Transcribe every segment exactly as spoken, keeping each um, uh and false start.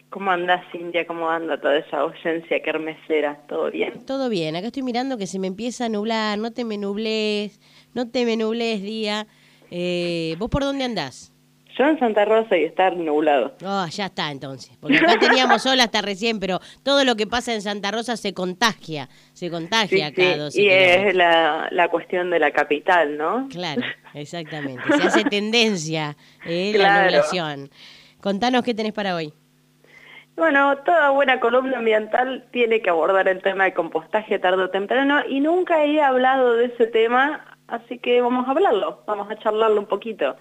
¿Cómo andás, Cintia? ¿Cómo anda toda esa ausencia kermesera? ¿Todo bien? Todo bien, acá estoy mirando que se me empieza a nublar, no te me nubles, no te me nubles, día. Eh, ¿vos por dónde andás? Yo en Santa Rosa y estar nublado. Oh, ya está entonces, porque acá teníamos sol hasta recién, pero todo lo que pasa en Santa Rosa se contagia, se contagia Sí, acá a sí, doce y es kilómetros. la, la cuestión de la capital, ¿no? Claro, exactamente, se hace tendencia eh, la Claro. nublación. Contanos qué tenés para hoy. Bueno, toda buena columna ambiental tiene que abordar el tema de compostaje tarde o temprano y nunca he hablado de ese tema, así que vamos a hablarlo, vamos a charlarlo un poquito.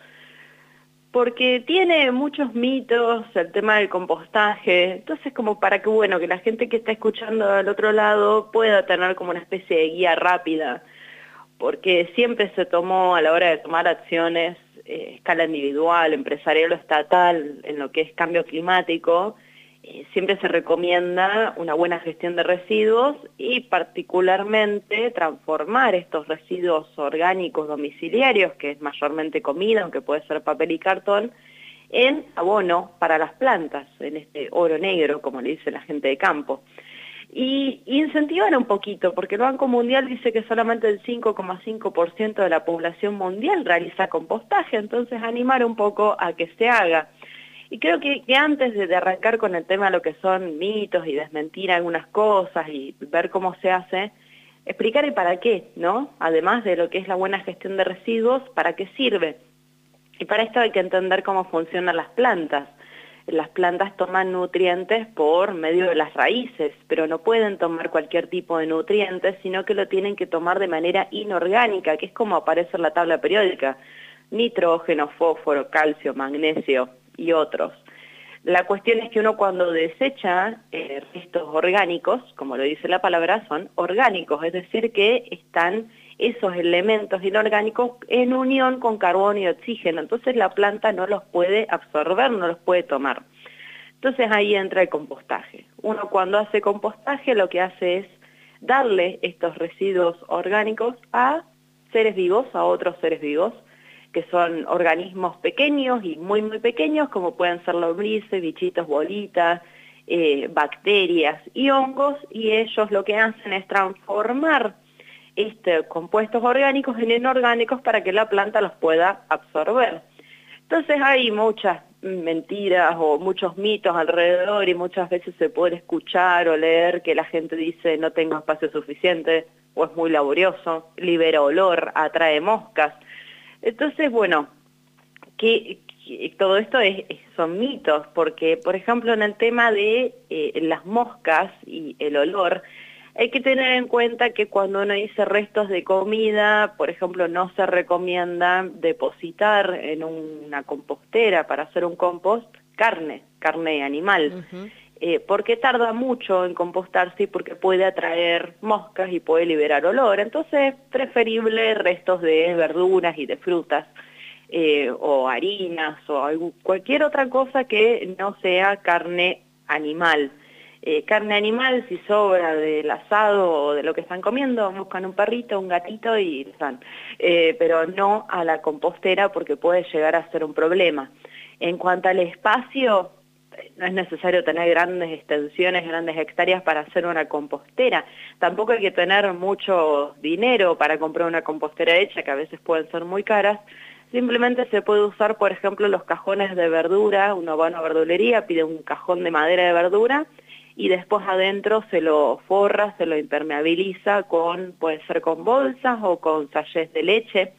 Porque tiene muchos mitos el tema del compostaje, entonces como para que, bueno, que la gente que está escuchando al otro lado pueda tener como una especie de guía rápida, porque siempre se tomó a la hora de tomar acciones eh, escala individual, empresarial o estatal en lo que es cambio climático, eh, siempre se recomienda una buena gestión de residuos y particularmente transformar estos residuos orgánicos domiciliarios, que es mayormente comida, aunque puede ser papel y cartón, en abono para las plantas, en este oro negro, como le dice la gente de campo. Y incentivar un poquito, porque el Banco Mundial dice que solamente el cinco coma cinco por ciento de la población mundial realiza compostaje, entonces animar un poco a que se haga. Y creo que, que antes de, de arrancar con el tema de lo que son mitos y desmentir algunas cosas y ver cómo se hace, explicar el para qué, ¿no? Además de lo que es la buena gestión de residuos, ¿para qué sirve? Y para esto hay que entender cómo funcionan las plantas. Las plantas toman nutrientes por medio de las raíces, pero no pueden tomar cualquier tipo de nutrientes, sino que lo tienen que tomar de manera inorgánica, que es como aparece en la tabla periódica: nitrógeno, fósforo, calcio, magnesio y otros. La cuestión es que uno cuando desecha eh, restos orgánicos, como lo dice la palabra, son orgánicos, es decir, que están esos elementos inorgánicos en unión con carbono y oxígeno, entonces la planta no los puede absorber, no los puede tomar. Entonces ahí entra el compostaje. Uno cuando hace compostaje lo que hace es darle estos residuos orgánicos a seres vivos, a otros seres vivos, que son organismos pequeños y muy muy pequeños, como pueden ser lombrices, bichitos bolitas, eh, bacterias y hongos, y ellos lo que hacen es transformar este, compuestos orgánicos en inorgánicos para que la planta los pueda absorber. Entonces hay muchas mentiras o muchos mitos alrededor y muchas veces se puede escuchar o leer que la gente dice no tengo espacio suficiente o es muy laborioso, libera olor, atrae moscas. Entonces, bueno, que, que todo esto es, es- son mitos, porque, por ejemplo, en el tema de eh, las moscas y el olor, hay que tener en cuenta que cuando uno dice restos de comida, por ejemplo, no se recomienda depositar en una compostera para hacer un compost carne, carne animal, Ujú. eh, porque tarda mucho en compostarse y porque puede atraer moscas y puede liberar olor. Entonces, preferible restos de verduras y de frutas, eh, o harinas o algún- cualquier otra cosa que no sea carne animal. Eh, carne animal, si sobra del asado o de lo que están comiendo, buscan un perrito, un gatito y les dan. Eh, pero no a la compostera porque puede llegar a ser un problema. En cuanto al espacio, eh, no es necesario tener grandes extensiones, grandes hectáreas para hacer una compostera. Tampoco hay que tener mucho dinero para comprar una compostera hecha, que a veces pueden ser muy caras. Simplemente se puede usar, por ejemplo, los cajones de verdura. Uno va a una verdulería, pide un cajón de madera de verdura y después adentro se lo forra, se lo impermeabiliza con, puede ser con bolsas o con sachets de leche,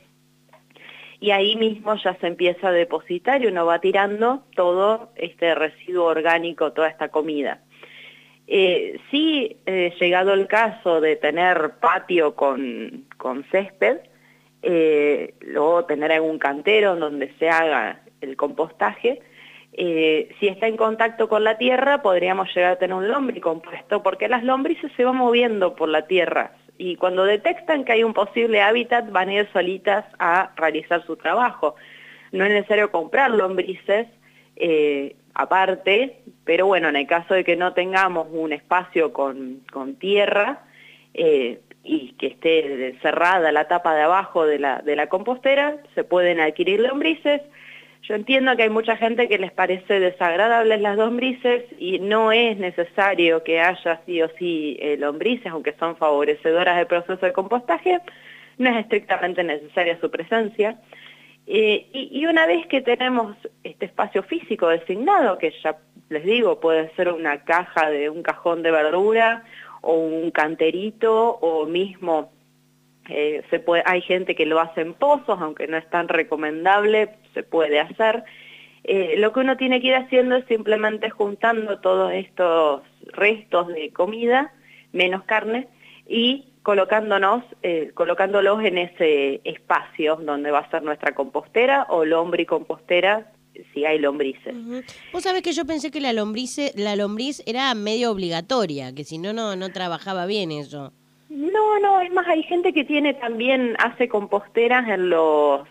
y ahí mismo ya se empieza a depositar y uno va tirando todo este residuo orgánico, toda esta comida. Eh, sí, eh, llegado el caso de tener patio con, con césped, eh, luego tener algún cantero en donde se haga el compostaje, eh, si está en contacto con la tierra podríamos llegar a tener un lombricompuesto, porque las lombrices se van moviendo por la tierra y cuando detectan que hay un posible hábitat van a ir solitas a realizar su trabajo. No es necesario comprar lombrices eh, aparte, pero bueno, en el caso de que no tengamos un espacio con, con tierra, eh, y que esté cerrada la tapa de abajo de la, de la compostera, se pueden adquirir lombrices, Yo entiendo que hay mucha gente que les parece desagradables las lombrices y no es necesario que haya sí o sí eh, lombrices, aunque son favorecedoras del proceso de compostaje, no es estrictamente necesaria su presencia. Eh, y, y una vez que tenemos este espacio físico designado, que ya les digo, puede ser una caja de un cajón de verdura o un canterito o mismo eh, se puede, hay gente que lo hace en pozos, aunque no es tan recomendable, se puede hacer. Eh, lo que uno tiene que ir haciendo es simplemente juntando todos estos restos de comida, menos carne, y colocándonos, eh, colocándolos en ese espacio donde va a ser nuestra compostera o lombricompostera, si hay lombrices. Uh-huh. Vos sabés que yo pensé que la lombriz, la lombriz era medio obligatoria, que si no, no, no trabajaba bien eso. No, no, es más, hay gente que tiene también, hace composteras en los,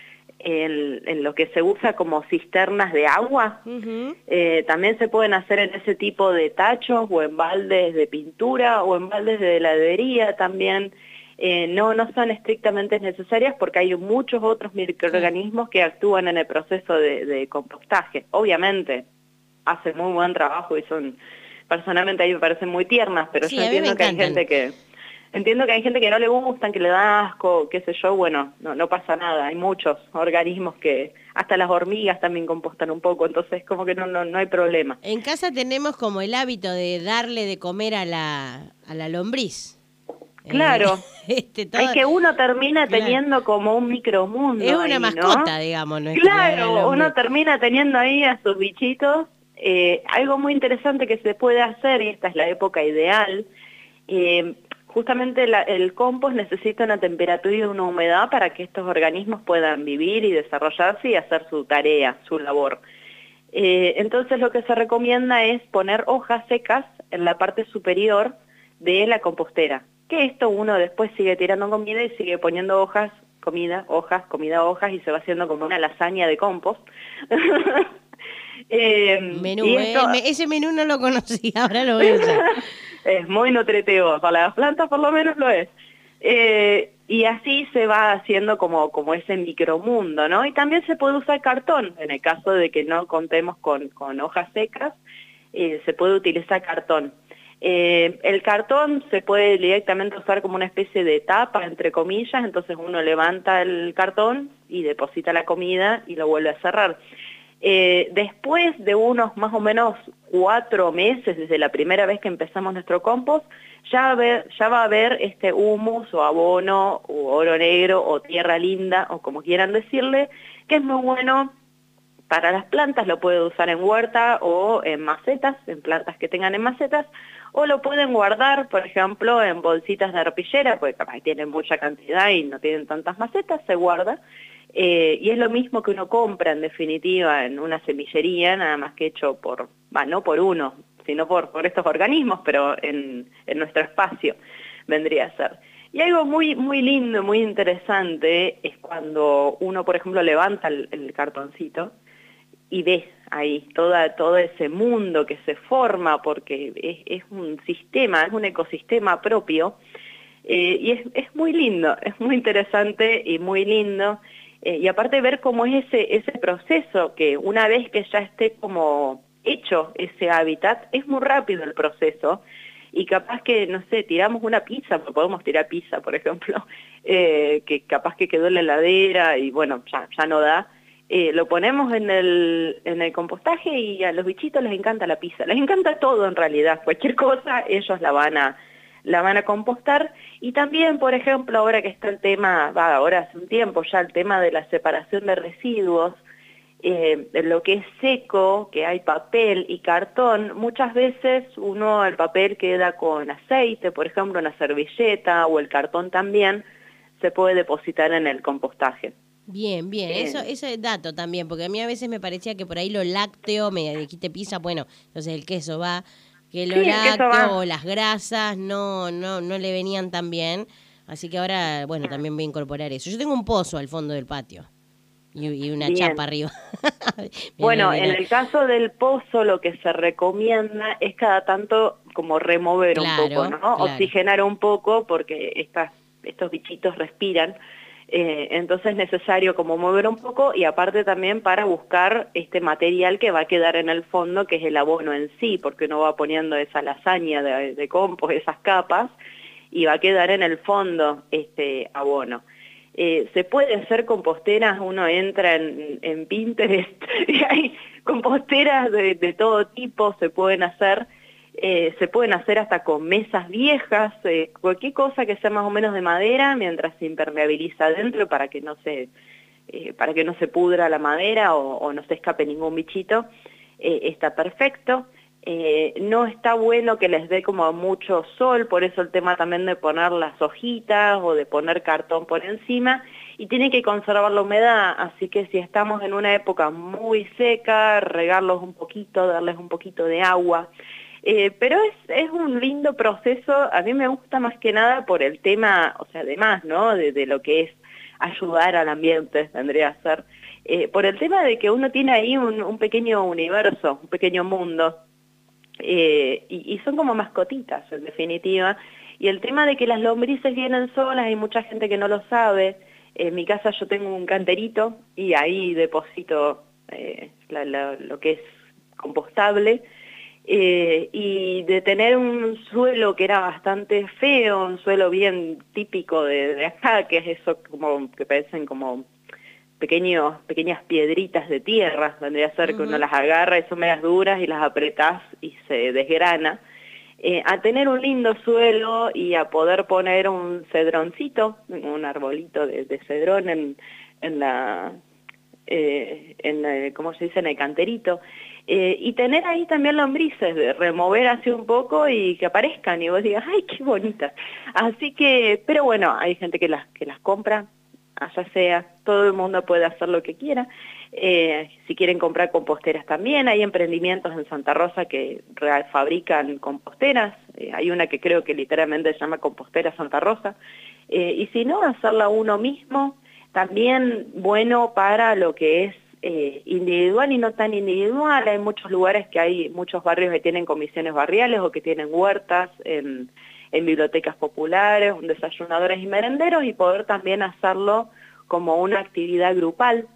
en, en lo que se usa como cisternas de agua. Uh-huh. Eh, también se pueden hacer en ese tipo de tachos o en baldes de pintura o en baldes de heladería también. Eh, no, no son estrictamente necesarias porque hay muchos otros microorganismos que actúan en el proceso de, de compostaje. Obviamente, hacen muy buen trabajo y son, personalmente a mí me parecen muy tiernas, pero Sí, yo entiendo que hay gente que... Entiendo que hay gente que no le gustan, que le da asco, qué sé yo, bueno, no, no pasa nada, hay muchos organismos que, hasta las hormigas también compostan un poco, entonces como que no, no, no hay problema. En casa tenemos como el hábito de darle de comer a la, a la lombriz. Claro, eh, este, todo... es que uno termina claro. teniendo como un micromundo. Es una ahí, mascota, ¿no? digamos. ¿No? Claro, uno termina teniendo ahí a sus bichitos. Eh, algo muy interesante que se puede hacer, y esta es la época ideal, eh, justamente la, el compost necesita una temperatura y una humedad para que estos organismos puedan vivir y desarrollarse y hacer su tarea, su labor. Eh, entonces lo que se recomienda es poner hojas secas en la parte superior de la compostera, que esto uno después sigue tirando comida y sigue poniendo hojas, comida, hojas, comida, hojas, y se va haciendo como una lasaña de compost. eh, menú, y esto... eh, ese menú no lo conocía, ahora lo voy a usar. Es muy nutritivo, para las plantas por lo menos lo es. Eh, y así se va haciendo como, como ese micromundo, ¿no? Y también se puede usar cartón, en el caso de que no contemos con, con hojas secas, eh, se puede utilizar cartón. Eh, el cartón se puede directamente usar como una especie de tapa, entre comillas, entonces uno levanta el cartón y deposita la comida y lo vuelve a cerrar. Eh, después de unos más o menos cuatro meses desde la primera vez que empezamos nuestro compost, ya, ver, ya va a haber este humus o abono o oro negro o tierra linda o como quieran decirle, que es muy bueno para las plantas, lo puede usar en huerta o en macetas, en plantas que tengan en macetas, o lo pueden guardar, por ejemplo, en bolsitas de arpillera, porque capaz tienen mucha cantidad y no tienen tantas macetas, se guarda. Eh, y es lo mismo que uno compra, en definitiva, en una semillería, nada más que hecho por, bah, no por uno, sino por, por estos organismos, pero en, en nuestro espacio vendría a ser. Y algo muy, muy lindo, muy interesante, es cuando uno, por ejemplo, levanta el, el cartoncito y ves ahí toda, todo ese mundo que se forma, porque es, es un sistema, es un ecosistema propio, eh, y es, es muy lindo, es muy interesante y muy lindo. Eh, y aparte ver cómo es ese, ese proceso, que una vez que ya esté como hecho ese hábitat, es muy rápido el proceso, y capaz que, no sé, tiramos una pizza, podemos tirar pizza, por ejemplo, eh, que capaz que quedó en la heladera y bueno, ya, ya no da, eh, lo ponemos en el, en el compostaje y a los bichitos les encanta la pizza, les encanta todo en realidad, cualquier cosa ellos la van a... la van a compostar. Y también, por ejemplo, ahora que está el tema, va, ahora hace un tiempo ya el tema de la separación de residuos, eh, en lo que es seco, que hay papel y cartón, muchas veces uno, el papel queda con aceite, por ejemplo, una servilleta, o el cartón también, se puede depositar en el compostaje. Bien, bien, bien. Eso, ese dato también, porque a mí a veces me parecía que por ahí lo lácteo, me dijiste pizza, bueno, entonces el queso va... que lo sí, lácteo o las grasas no, no, no le venían tan bien, así que ahora, bueno, también voy a incorporar eso. Yo tengo un pozo al fondo del patio y, y una bien. chapa arriba. Bueno, en el caso del pozo lo que se recomienda es cada tanto como remover claro, un poco, ¿no? Claro. Oxigenar un poco porque estas, estos bichitos respiran. Eh, entonces es necesario como mover un poco y aparte también para buscar este material que va a quedar en el fondo, que es el abono en sí, porque uno va poniendo esa lasaña de, de compost, esas capas, y va a quedar en el fondo este abono. Eh, se puede hacer composteras, uno entra en, en Pinterest y hay composteras de, de todo tipo, se pueden hacer. Eh, se pueden hacer hasta con mesas viejas, eh, cualquier cosa que sea más o menos de madera, mientras se impermeabiliza adentro para que no se, eh, para que no se pudra la madera o, o no se escape ningún bichito, eh, está perfecto. Eh, no está bueno que les dé como mucho sol, por eso el tema también de poner las hojitas o de poner cartón por encima, y tiene que conservar la humedad, así que si estamos en una época muy seca, regarlos un poquito, darles un poquito de agua. Eh, pero es, es un lindo proceso, a mí me gusta más que nada por el tema, o sea, además, ¿no?, de, de lo que es ayudar al ambiente, vendría a ser, eh, por el tema de que uno tiene ahí un, un pequeño universo, un pequeño mundo, eh, y, y son como mascotitas, en definitiva, y el tema de que las lombrices vienen solas, hay mucha gente que no lo sabe. En mi casa yo tengo un canterito, y ahí deposito eh, la, la, lo que es compostable. Eh, y de tener un suelo que era bastante feo, un suelo bien típico de, de acá, que es eso como que parecen como pequeños, pequeñas piedritas de tierra, vendría a ser uh-huh. que uno las agarra y son medias duras y las apretás y se desgrana, eh, a tener un lindo suelo y a poder poner un cedroncito, un arbolito de, de cedrón en, en la... Eh, en la, ¿cómo se dice?, en el canterito, eh, y tener ahí también lombrices, de remover así un poco y que aparezcan y vos digas, ¡ay, qué bonitas! Así que, pero bueno, hay gente que las, que las compra, allá sea, todo el mundo puede hacer lo que quiera. Eh, si quieren comprar composteras también, hay emprendimientos en Santa Rosa que fabrican composteras, eh, hay una que creo que literalmente se llama Compostera Santa Rosa, eh, y si no, hacerla uno mismo. También bueno para lo que es eh, individual y no tan individual. Hay muchos lugares que hay muchos barrios que tienen comisiones barriales o que tienen huertas en, en bibliotecas populares, desayunadores y merenderos, y poder también hacerlo como una actividad grupal.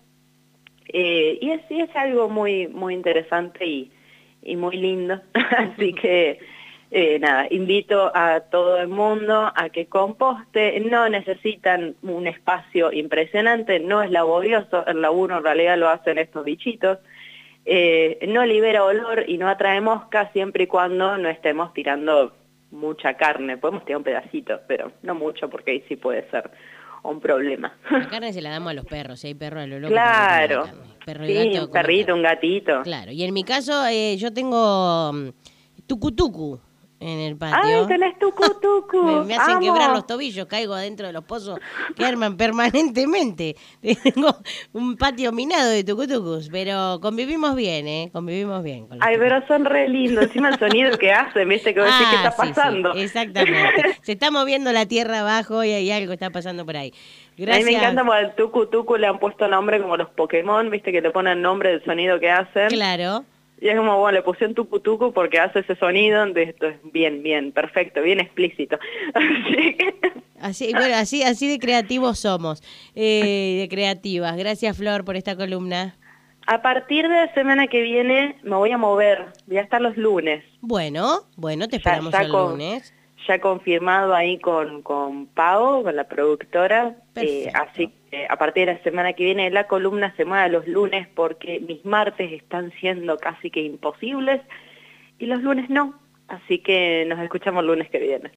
Eh, y es, es algo muy, muy interesante y, y muy lindo. Así que... Eh, nada, invito a todo el mundo a que composte, no necesitan un espacio impresionante, no es laborioso, el laburo en realidad lo hacen estos bichitos, eh, no libera olor y no atrae moscas siempre y cuando no estemos tirando mucha carne, podemos tirar un pedacito, pero no mucho porque ahí sí puede ser un problema. La carne se la damos a los perros, si hay perros a lo loco. Claro, perro y sí, gato, un perrito, carne. Un gatito. Claro, y en mi caso eh, yo tengo um, tucutucu en el patio. ¡Ay, tenés tucu, tucu! me, me hacen ¡Amo! Quebrar los tobillos, caigo adentro de los pozos que arman permanentemente. Tengo un patio minado de tucutucus, pero convivimos bien, ¿eh? Convivimos bien. Con los Ay, tucutucus. pero son re lindos. Encima el sonido que hacen, ¿viste? Que vos decís, ah, ¿qué está sí, pasando? Sí, exactamente. Se está moviendo la tierra abajo y hay algo está pasando por ahí. Gracias. A mí me encanta porque al tucu tucu le han puesto nombre como los Pokémon, ¿viste? Que le ponen nombre del sonido que hacen. Claro. Y es como, bueno, le pusieron tucu tucu porque hace ese sonido, de esto es bien, bien, perfecto, bien explícito. Así que... Así, bueno, así, así de creativos somos, eh, de creativas. Gracias, Flor, por esta columna. A partir de la semana que viene me voy a mover, voy a estar los lunes. Bueno, bueno, te esperamos ya, ya el con, lunes. Ya confirmado ahí con, con Pau, con la productora, eh, así que a partir de la semana que viene la columna se mueve los lunes porque mis martes están siendo casi que imposibles y los lunes no, así que nos escuchamos el lunes que viene.